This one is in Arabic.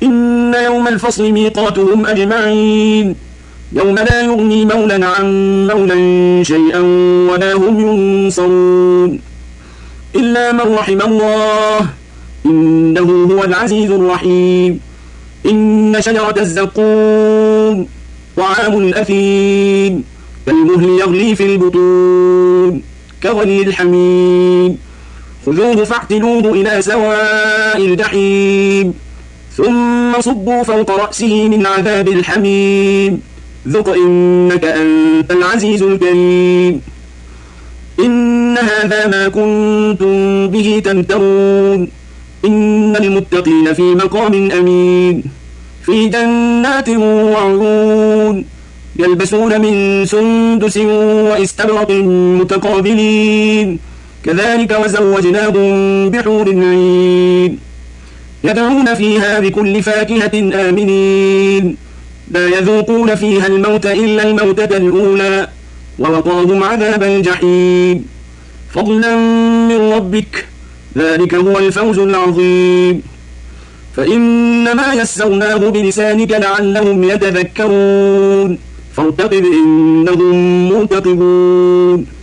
إن يوم الفصل ميقاتهم أجمعين يوم لا يغني مولى عن مولى شيئا ولا هم ينصرون إلا من رحم الله إنه هو العزيز الرحيم إن شجرة الزقوم طعام الأثيم كالمهل يغلي في البطون كغلي الحميم خذوه فاعتلوه إلى سواء الجحيم ثم صبوا فوق رأسه من عذاب الحميم ذق إنك أنت العزيز الكريم إن هذا ما كنتم به تمترون إن المتقين في مقام أمين في جنات وعيون يلبسون من سندس واستبرق متقابلين كذلك وزوجناهم بحور عين يدعون فيها بكل فاكهة آمنين لا يذوقون فيها الموت إلا الموتة الأولى ووقاهم عذاب الجحيم فضلا من ربك ذلك هو الفوز العظيم فإنما يسرناه بلسانك لعلهم يتذكرون فارتقب إنهم مرتقبون